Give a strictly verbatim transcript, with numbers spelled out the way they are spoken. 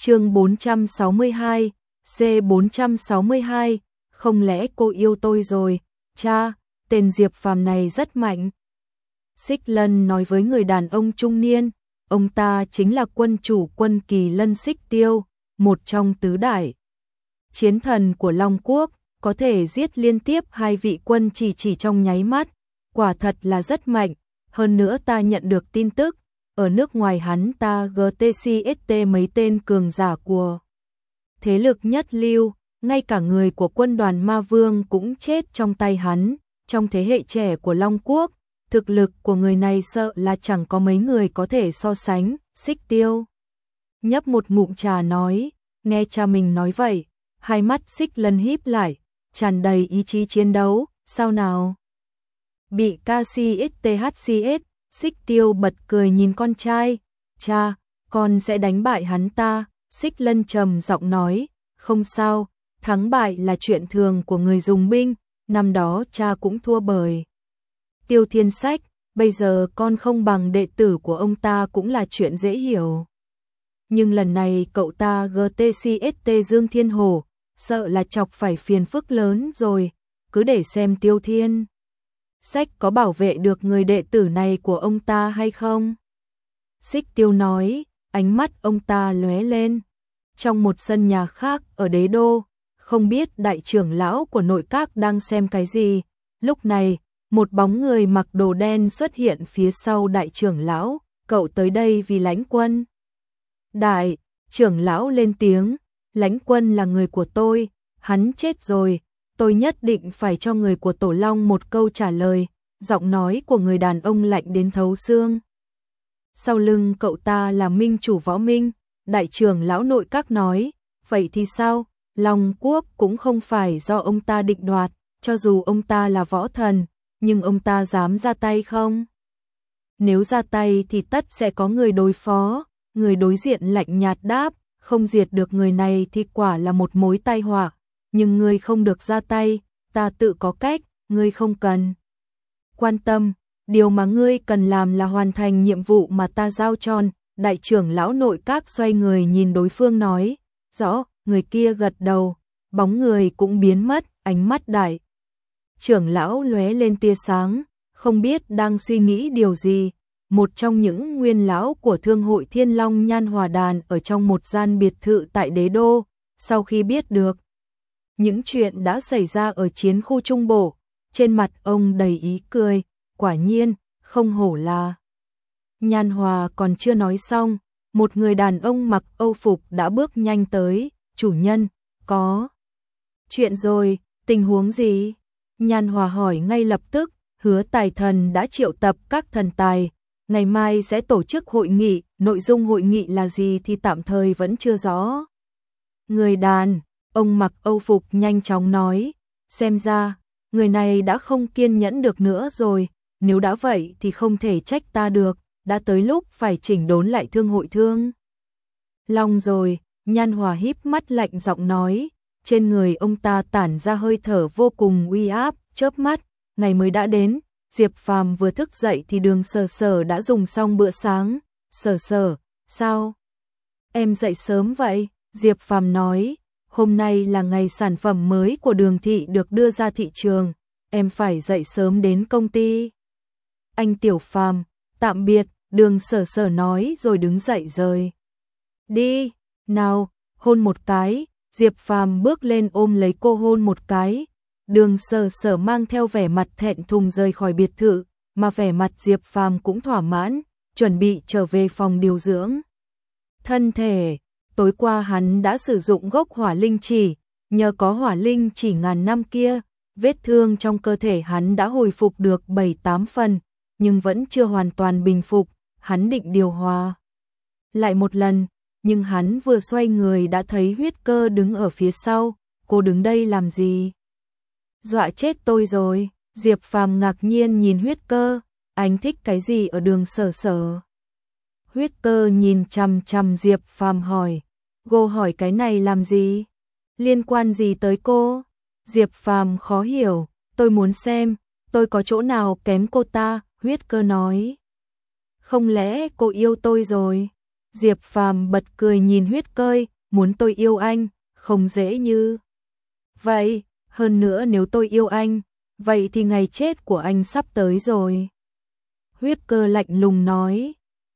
Chương bốn trăm sáu mươi hai, C bốn trăm sáu mươi hai, không lẽ cô yêu tôi rồi? Cha, tên Diệp Phàm này rất mạnh. Xích Lân nói với người đàn ông trung niên, ông ta chính là quân chủ quân Kỳ Lân Xích Tiêu, một trong tứ đại chiến thần của Long Quốc, có thể giết liên tiếp hai vị quân chỉ chỉ trong nháy mắt, quả thật là rất mạnh. Hơn nữa ta nhận được tin tức, ở nước ngoài hắn ta giê tê xê ét tê mấy tên cường giả của thế lực nhất lưu, ngay cả người của quân đoàn Ma Vương cũng chết trong tay hắn. Trong thế hệ trẻ của Long Quốc, thực lực của người này sợ là chẳng có mấy người có thể so sánh. Xích Tiêu nhấp một ngụm trà nói, nghe cha mình nói vậy, hai mắt Xích Lân híp lại, tràn đầy ý chí chiến đấu. Sao nào? Bị ca xê ét tê hát xê ét, Xích Tiêu bật cười nhìn con trai, cha, con sẽ đánh bại hắn ta. Xích Lân trầm giọng nói, không sao, thắng bại là chuyện thường của người dùng binh, năm đó cha cũng thua bởi Tiêu Thiên Sách, bây giờ con không bằng đệ tử của ông ta cũng là chuyện dễ hiểu. Nhưng lần này cậu ta giê tê xê ét tê Dương Thiên Hổ, sợ là chọc phải phiền phức lớn rồi, cứ để xem Tiêu Thiên Sách có bảo vệ được người đệ tử này của ông ta hay không. Xích Tiêu nói, ánh mắt ông ta lóe lên. Trong một sân nhà khác ở Đế Đô, không biết đại trưởng lão của nội các đang xem cái gì. Lúc này, một bóng người mặc đồ đen xuất hiện phía sau đại trưởng lão, cậu tới đây vì Lãnh Quân. Đại trưởng lão lên tiếng, Lãnh Quân là người của tôi, hắn chết rồi, tôi nhất định phải cho người của Tổ Long một câu trả lời. Giọng nói của người đàn ông lạnh đến thấu xương. Sau lưng cậu ta là minh chủ Võ Minh. Đại trưởng lão nội các nói, vậy thì sao? Long Quốc cũng không phải do ông ta định đoạt, cho dù ông ta là võ thần, nhưng ông ta dám ra tay không? Nếu ra tay thì tất sẽ có người đối phó. Người đối diện lạnh nhạt đáp, không diệt được người này thì quả là một mối tai họa, nhưng ngươi không được ra tay, ta tự có cách, ngươi không cần quan tâm, điều mà ngươi cần làm là hoàn thành nhiệm vụ mà ta giao cho. Đại trưởng lão nội các xoay người nhìn đối phương nói, rõ. Người kia gật đầu, bóng người cũng biến mất. Ánh mắt đại trưởng lão lóe lên tia sáng, không biết đang suy nghĩ điều gì. Một trong những nguyên lão của thương hội Thiên Long Nhan Hòa Đàn ở trong một gian biệt thự tại Đế Đô, sau khi biết được những chuyện đã xảy ra ở chiến khu Trung Bộ, trên mặt ông đầy ý cười, quả nhiên, không hổ là Nhan Hòa. Còn chưa nói xong, một người đàn ông mặc âu phục đã bước nhanh tới, chủ nhân, có chuyện rồi, tình huống gì? Nhan Hòa hỏi ngay lập tức. Hứa Tài Thần đã triệu tập các thần tài, ngày mai sẽ tổ chức hội nghị, nội dung hội nghị là gì thì tạm thời vẫn chưa rõ. Người đàn ông mặc âu phục nhanh chóng nói, xem ra, người này đã không kiên nhẫn được nữa rồi, nếu đã vậy thì không thể trách ta được, đã tới lúc phải chỉnh đốn lại thương hội Thương Long rồi. Nhan Hòa híp mắt lạnh giọng nói, trên người ông ta tản ra hơi thở vô cùng uy áp. Chớp mắt, ngày mới đã đến, Diệp Phàm vừa thức dậy thì Đường Sở Sở đã dùng xong bữa sáng. Sở Sở, sao? Em dậy sớm vậy? Diệp Phàm nói, hôm nay là ngày sản phẩm mới của Đường thị được đưa ra thị trường, em phải dậy sớm đến công ty. Anh Tiểu Phàm, tạm biệt, Đường Sở Sở nói rồi đứng dậy rời đi. Nào, hôn một cái. Diệp Phàm bước lên ôm lấy cô hôn một cái. Đường Sở Sở mang theo vẻ mặt thẹn thùng rời khỏi biệt thự, mà vẻ mặt Diệp Phàm cũng thỏa mãn, chuẩn bị trở về phòng điều dưỡng thân thể. Tối qua hắn đã sử dụng gốc hỏa linh chỉ, nhờ có hỏa linh chỉ ngàn năm kia, vết thương trong cơ thể hắn đã hồi phục được bảy tám phần, nhưng vẫn chưa hoàn toàn bình phục. Hắn định điều hòa lại một lần, nhưng hắn vừa xoay người đã thấy Huyết Cơ đứng ở phía sau. Cô đứng đây làm gì? Dọa chết tôi rồi. Diệp Phàm ngạc nhiên nhìn Huyết Cơ, anh thích cái gì ở Đường Sở Sở? Huyết Cơ nhìn chằm chằm Diệp Phàm hỏi, cô hỏi cái này làm gì? Liên quan gì tới cô? Diệp Phàm khó hiểu, tôi muốn xem, tôi có chỗ nào kém cô ta? Huyết Cơ nói, không lẽ cô yêu tôi rồi? Diệp Phàm bật cười nhìn Huyết Cơ, muốn tôi yêu anh, không dễ như vậy, hơn nữa nếu tôi yêu anh, vậy thì ngày chết của anh sắp tới rồi. Huyết Cơ lạnh lùng nói.